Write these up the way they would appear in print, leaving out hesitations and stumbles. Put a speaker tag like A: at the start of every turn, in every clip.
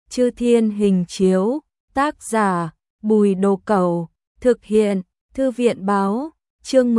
A: Chư Thiên Hình Chiếu, tác giả, Bùi Đồ Cẩu, thực hiện, Thư viện Báo, chương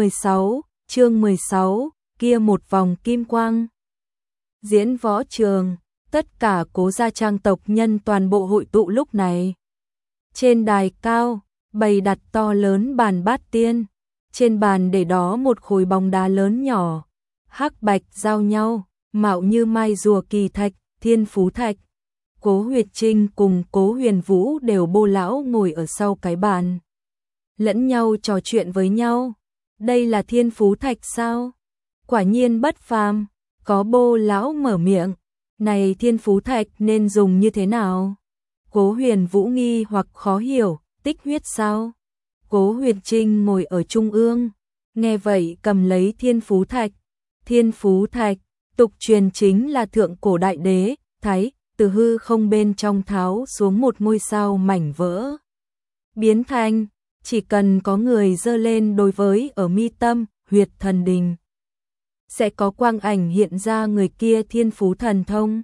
A: 16, kia một vòng kim quang. Diễn võ trường, tất cả Cố Gia Trang tộc nhân toàn bộ hội tụ lúc này. Trên đài cao, bày đặt to lớn bàn bát tiên, trên bàn để đó một khối bóng đá lớn nhỏ, hắc bạch giao nhau, mạo như mai rùa kỳ thạch, thiên phú thạch. Cố Huyệt Trinh cùng Cố Huyền Vũ đều bô lão ngồi ở sau cái bàn, lẫn nhau trò chuyện với nhau. Đây là thiên phú thạch sao? Quả nhiên bất phàm. Có bô lão mở miệng, này thiên phú thạch nên dùng như thế nào? Cố Huyền Vũ nghi hoặc khó hiểu, tích huyết sao? Cố Huyệt Trinh ngồi ở trung ương, nghe vậy cầm lấy thiên phú thạch. Thiên phú thạch, tục truyền chính là thượng cổ đại đế, Thái, từ hư không bên trong tháo xuống một ngôi sao mảnh vỡ. Biến thành, chỉ cần có người giơ lên đối với ở mi tâm, huyệt thần đình, sẽ có quang ảnh hiện ra người kia thiên phú thần thông.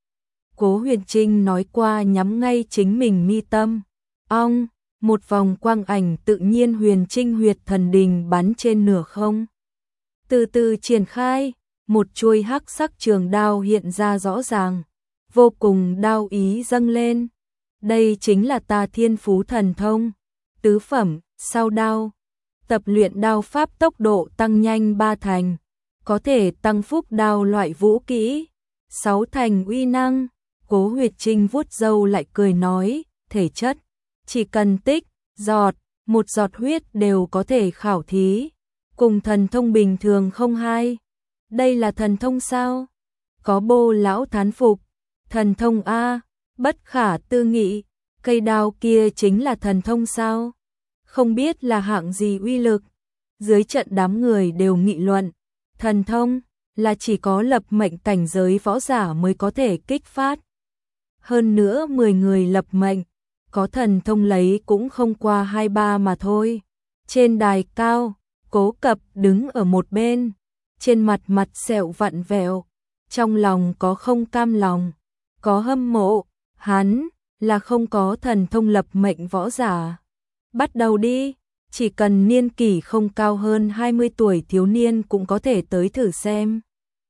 A: Cố Huyền Trinh nói qua nhắm ngay chính mình mi tâm. Ong, một vòng quang ảnh tự nhiên huyền trinh huyệt thần đình bắn trên nửa không. Từ từ triển khai, một chuôi hắc sắc trường đao hiện ra rõ ràng, vô cùng đao ý dâng lên. Đây chính là ta thiên phú thần thông, tứ phẩm, sau đao. Tập luyện đao pháp tốc độ tăng nhanh 3 thành, có thể tăng phúc đao loại vũ kỹ, 6 thành uy năng. Cố Huyệt Trinh vuốt râu lại cười nói, thể chất, chỉ cần tích, một giọt huyết đều có thể khảo thí, cùng thần thông bình thường không hai. Đây là thần thông sao? Có bô lão thán phục, thần thông A, bất khả tư nghị, cây đao kia chính là thần thông sao? Không biết là hạng gì uy lực. Dưới trận đám người đều nghị luận, thần thông là chỉ có lập mệnh cảnh giới võ giả mới có thể kích phát. Hơn nữa 10 người lập mệnh, có thần thông lấy cũng không qua 2-3 mà thôi. Trên đài cao, Cố Cập đứng ở một bên, trên mặt sẹo vặn vẹo, trong lòng có không cam lòng, có hâm mộ, hắn là không có thần thông lập mệnh võ giả. Bắt đầu đi, chỉ cần niên kỷ không cao hơn 20 tuổi thiếu niên cũng có thể tới thử xem.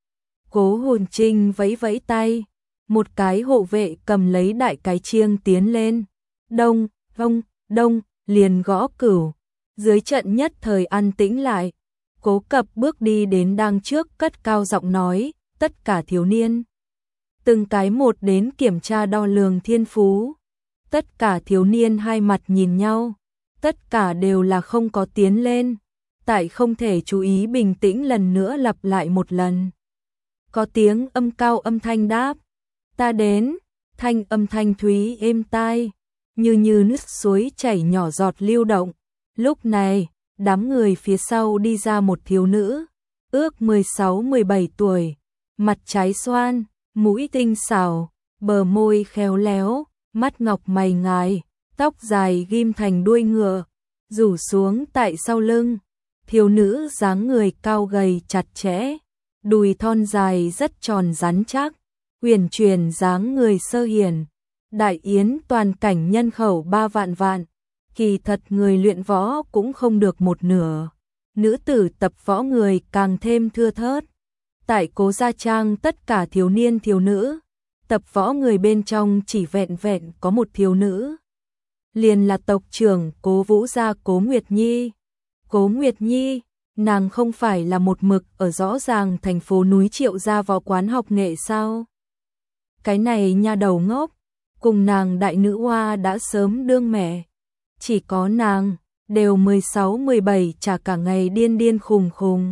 A: Cố Hồn Trinh vẫy vẫy tay, một cái hộ vệ cầm lấy đại cái chiêng tiến lên. Đông, vông, đông, liền gõ cửu. Dưới trận nhất thời an tĩnh lại. Cố Cập bước đi đến đằng trước cất cao giọng nói, tất cả thiếu niên. Từng cái một đến kiểm tra đo lường thiên phú. Tất cả thiếu niên hai mặt nhìn nhau. Tất cả đều là không có tiến lên. Tại không thể chú ý bình tĩnh lần nữa lặp lại một lần. Có tiếng âm cao âm thanh đáp. Ta đến, thanh âm thanh thúy êm tai, như nước suối chảy nhỏ giọt lưu động. Lúc này, đám người phía sau đi ra một thiếu nữ, ước 16-17 tuổi, mặt trái xoan, mũi tinh xảo, bờ môi khéo léo, mắt ngọc mày ngài, tóc dài ghim thành đuôi ngựa, rủ xuống tại sau lưng. Thiếu nữ dáng người cao gầy chặt chẽ, đùi thon dài rất tròn rắn chắc, huyền truyền dáng người sơ hiển. Đại yến toàn cảnh nhân khẩu 3 vạn, kỳ thật người luyện võ cũng không được một nửa. Nữ tử tập võ người càng thêm thưa thớt. Tại Cố Gia Trang tất cả thiếu niên thiếu nữ, tập võ người bên trong chỉ vẹn có một thiếu nữ. Liền là tộc trưởng Cố Vũ gia Cố Nguyệt Nhi. Cố Nguyệt Nhi, nàng không phải là một mực ở rõ ràng thành phố núi Triệu Gia võ quán học nghệ sao? Cái này nha đầu ngốc, cùng nàng đại nữ hoa đã sớm đương mẹ. Chỉ có nàng, đều 16-17 chả cả ngày điên khùng.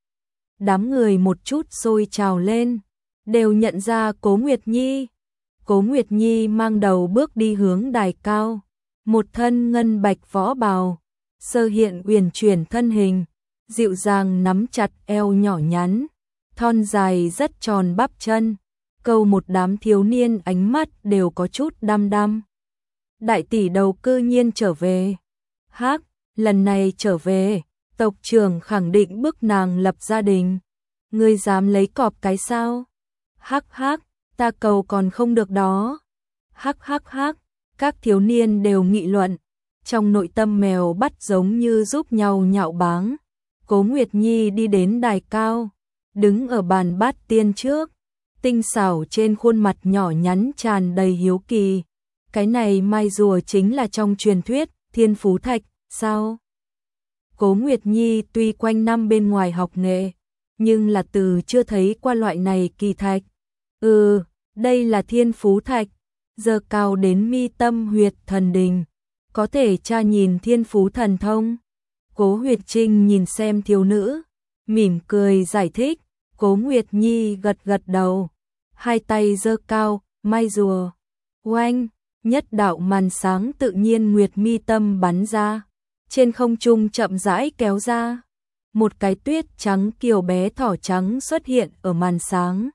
A: Đám người một chút sôi trào lên, đều nhận ra Cố Nguyệt Nhi. Cố Nguyệt Nhi mang đầu bước đi hướng đài cao, một thân ngân bạch võ bào, sơ hiện uyển chuyển thân hình, dịu dàng nắm chặt eo nhỏ nhắn, thon dài rất tròn bắp chân, câu một đám thiếu niên ánh mắt đều có chút đăm. Đại tỷ đầu cư nhiên trở về. Hắc, lần này trở về, tộc trưởng khẳng định bức nàng lập gia đình. Ngươi dám lấy cọp cái sao? Hắc, ta cầu còn không được đó. Hắc hắc hắc, các thiếu niên đều nghị luận, trong nội tâm mèo bắt giống như giúp nhau nhạo báng. Cố Nguyệt Nhi đi đến đài cao, đứng ở bàn bát tiên trước, tinh xảo trên khuôn mặt nhỏ nhắn tràn đầy hiếu kỳ. Cái này mai rùa chính là trong truyền thuyết Thiên Phú Thạch, sao? Cố Nguyệt Nhi tuy quanh năm bên ngoài học nghệ, nhưng là từ chưa thấy qua loại này kỳ thạch. Đây là Thiên Phú Thạch, giờ cao đến mi tâm huyệt thần đình, có thể tra nhìn thiên phú thần thông. Cố Huyệt Trinh nhìn xem thiếu nữ, mỉm cười giải thích. Cố Nguyệt Nhi gật gật đầu, hai tay giơ cao, mai rùa. Oanh, nhất đạo màn sáng tự nhiên nguyệt mi tâm bắn ra, trên không trung chậm rãi kéo ra. Một cái tuyết trắng kiều bé thỏ trắng xuất hiện ở màn sáng.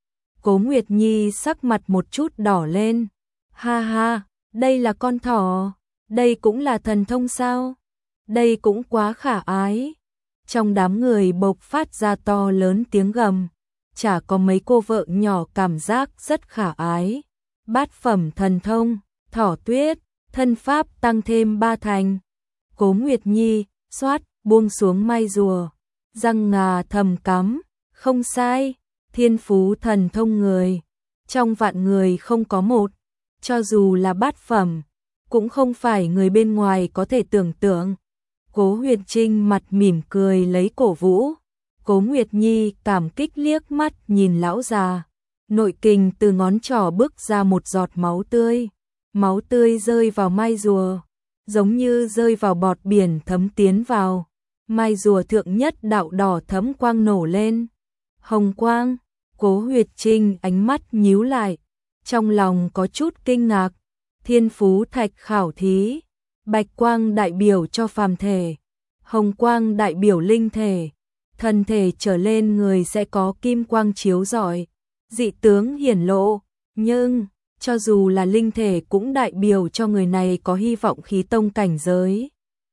A: Cố Nguyệt Nhi sắc mặt một chút đỏ lên. Ha ha, đây là con thỏ, đây cũng là thần thông sao? Đây cũng quá khả ái. Trong đám người bộc phát ra to lớn tiếng gầm, chả có mấy cô vợ nhỏ cảm giác rất khả ái. Bát phẩm thần thông, thỏ tuyết, thân pháp tăng thêm 3 thành. Cố Nguyệt Nhi, xoát, buông xuống mai rùa, răng ngà thầm cắm, không sai, thiên phú thần thông người. Trong vạn người không có một, cho dù là bát phẩm, cũng không phải người bên ngoài có thể tưởng tượng. Cố Huyền Trinh mặt mỉm cười lấy cổ vũ. Cố Nguyệt Nhi cảm kích liếc mắt nhìn lão già. Nội kình từ ngón trỏ bước ra một giọt máu tươi. Máu tươi rơi vào mai rùa, giống như rơi vào bọt biển thấm tiến vào. Mai rùa thượng nhất đạo đỏ thấm quang nổ lên. Hồng quang, Cố Huyệt Trinh ánh mắt nhíu lại, trong lòng có chút kinh ngạc. Thiên phú thạch khảo thí, bạch quang đại biểu cho phàm thể, hồng quang đại biểu linh thể. Thần thể trở lên người sẽ có kim quang chiếu rọi, dị tướng hiển lộ, nhưng cho dù là linh thể cũng đại biểu cho người này có hy vọng khí tông cảnh giới.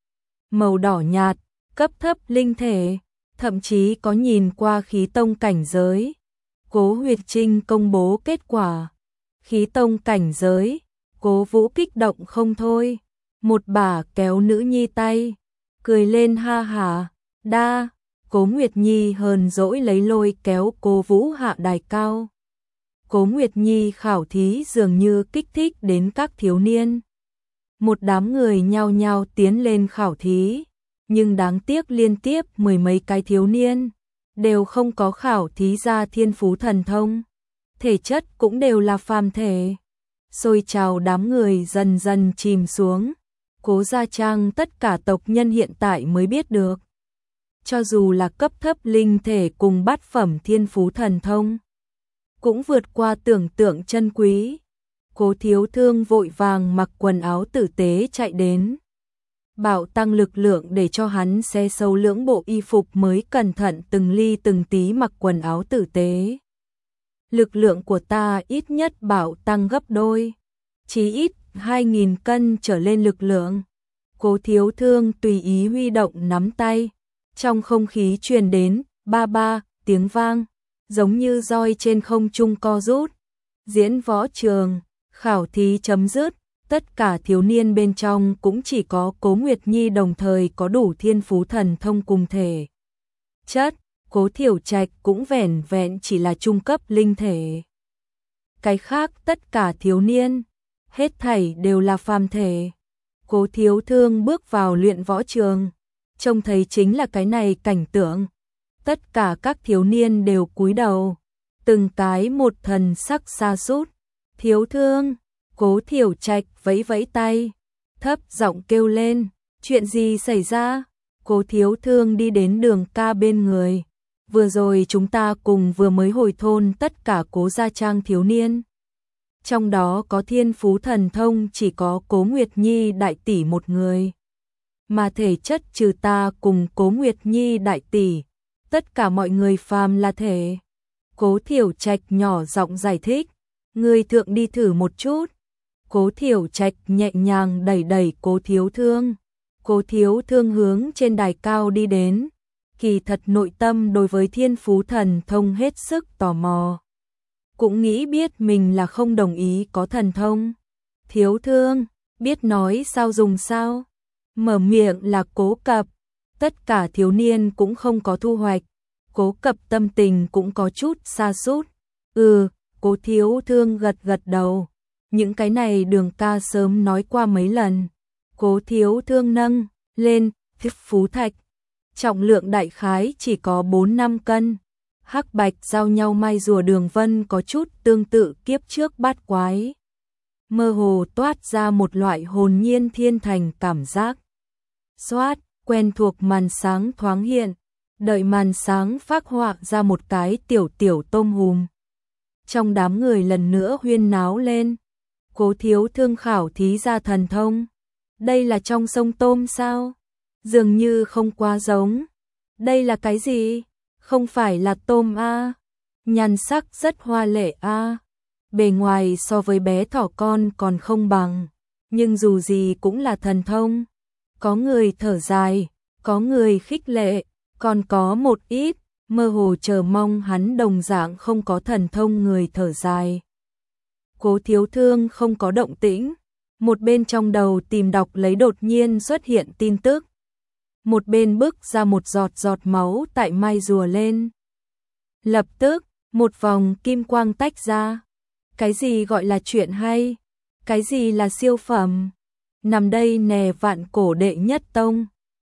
A: Màu đỏ nhạt, cấp thấp linh thể, thậm chí có nhìn qua khí tông cảnh giới. Cố Huyệt Trinh công bố kết quả. Khí tông cảnh giới, Cố Vũ kích động không thôi, một bà kéo nữ nhi tay, cười lên ha hả, đa. Cố Nguyệt Nhi hờn dỗi lấy lôi kéo Cố Vũ hạ đài cao. Cố Nguyệt Nhi khảo thí dường như kích thích đến các thiếu niên. Một đám người nhao nhao tiến lên khảo thí, nhưng đáng tiếc liên tiếp mười mấy cái thiếu niên đều không có khảo thí ra thiên phú thần thông. Thể chất cũng đều là phàm thể. Xôi trào đám người dần dần chìm xuống. Cố Gia Trang tất cả tộc nhân hiện tại mới biết được. Cho dù là cấp thấp linh thể cùng bát phẩm thiên phú thần thông, cũng vượt qua tưởng tượng chân quý. Cố Thiếu Thương vội vàng mặc quần áo tử tế chạy đến, bảo tăng lực lượng để cho hắn xé sâu lưỡng bộ y phục mới cẩn thận từng ly từng tí mặc quần áo tử tế. Lực lượng của ta ít nhất bảo tăng gấp đôi, chí ít 2.000 cân trở lên lực lượng. Cố Thiếu Thương tùy ý huy động nắm tay, trong không khí truyền đến ba ba tiếng vang, giống như roi trên không trung co rút. Diễn võ trường, khảo thí chấm dứt, tất cả thiếu niên bên trong cũng chỉ có Cố Nguyệt Nhi đồng thời có đủ thiên phú thần thông cùng thể chất. Cố Thiểu Trạch cũng vẻn vẹn chỉ là trung cấp linh thể. Cái khác tất cả thiếu niên, hết thảy đều là phàm thể. Cố Thiếu Thương bước vào luyện võ trường, trông thấy chính là cái này cảnh tượng. Tất cả các thiếu niên đều cúi đầu, từng cái một thần sắc sa sút. Thiếu Thương, Cố Thiểu Trạch vẫy vẫy tay, thấp giọng kêu lên, chuyện gì xảy ra? Cố Thiếu Thương đi đến Đường Ca bên người. Vừa rồi chúng ta cùng vừa mới hồi thôn tất cả Cố Gia Trang thiếu niên. Trong đó có thiên phú thần thông chỉ có Cố Nguyệt Nhi đại tỷ một người. Mà thể chất trừ ta cùng Cố Nguyệt Nhi đại tỷ, tất cả mọi người phàm là thể. Cố Thiểu Trạch nhỏ giọng giải thích, ngươi thượng đi thử một chút. Cố Thiểu Trạch nhẹ nhàng đẩy đẩy Cố Thiếu Thương. Cố Thiếu Thương hướng trên đài cao đi đến. Kỳ thật nội tâm đối với thiên phú thần thông hết sức tò mò. Cũng nghĩ biết mình là không đồng ý có thần thông. Thiếu thương, biết nói sao dùng sao? Mở miệng là Cố Cập. Tất cả thiếu niên cũng không có thu hoạch. Cố Cập tâm tình cũng có chút sa sút. Cố thiếu thương gật gật đầu. Những cái này Đường ca sớm nói qua mấy lần. Cố thiếu thương nâng lên phú thạch. Trọng lượng đại khái chỉ có 4-5 cân. Hắc bạch giao nhau mai rùa đường vân có chút tương tự kiếp trước bát quái. Mơ hồ toát ra một loại hồn nhiên thiên thành cảm giác. Xoát, quen thuộc màn sáng thoáng hiện. Đợi màn sáng phác họa ra một cái tiểu tiểu tôm hùm. Trong đám người lần nữa huyên náo lên. Cố thiếu thương khảo thí ra thần thông. Đây là trong sông tôm sao? Dường như không quá giống. Đây là cái gì? Không phải là tôm a? Nhan sắc rất hoa lệ a. Bề ngoài so với bé thỏ con còn không bằng, nhưng dù gì cũng là thần thông. Có người thở dài, có người khích lệ, còn có một ít mơ hồ chờ mong hắn đồng dạng không có thần thông người thở dài. Cố thiếu thương không có động tĩnh, một bên trong đầu tìm đọc lấy đột nhiên xuất hiện tin tức. Một bên bức ra một giọt giọt máu tại mai rùa lên. Lập tức, một vòng kim quang tách ra. Cái gì gọi là chuyện hay? Cái gì là siêu phẩm? Nằm đây nè vạn cổ đệ nhất tông.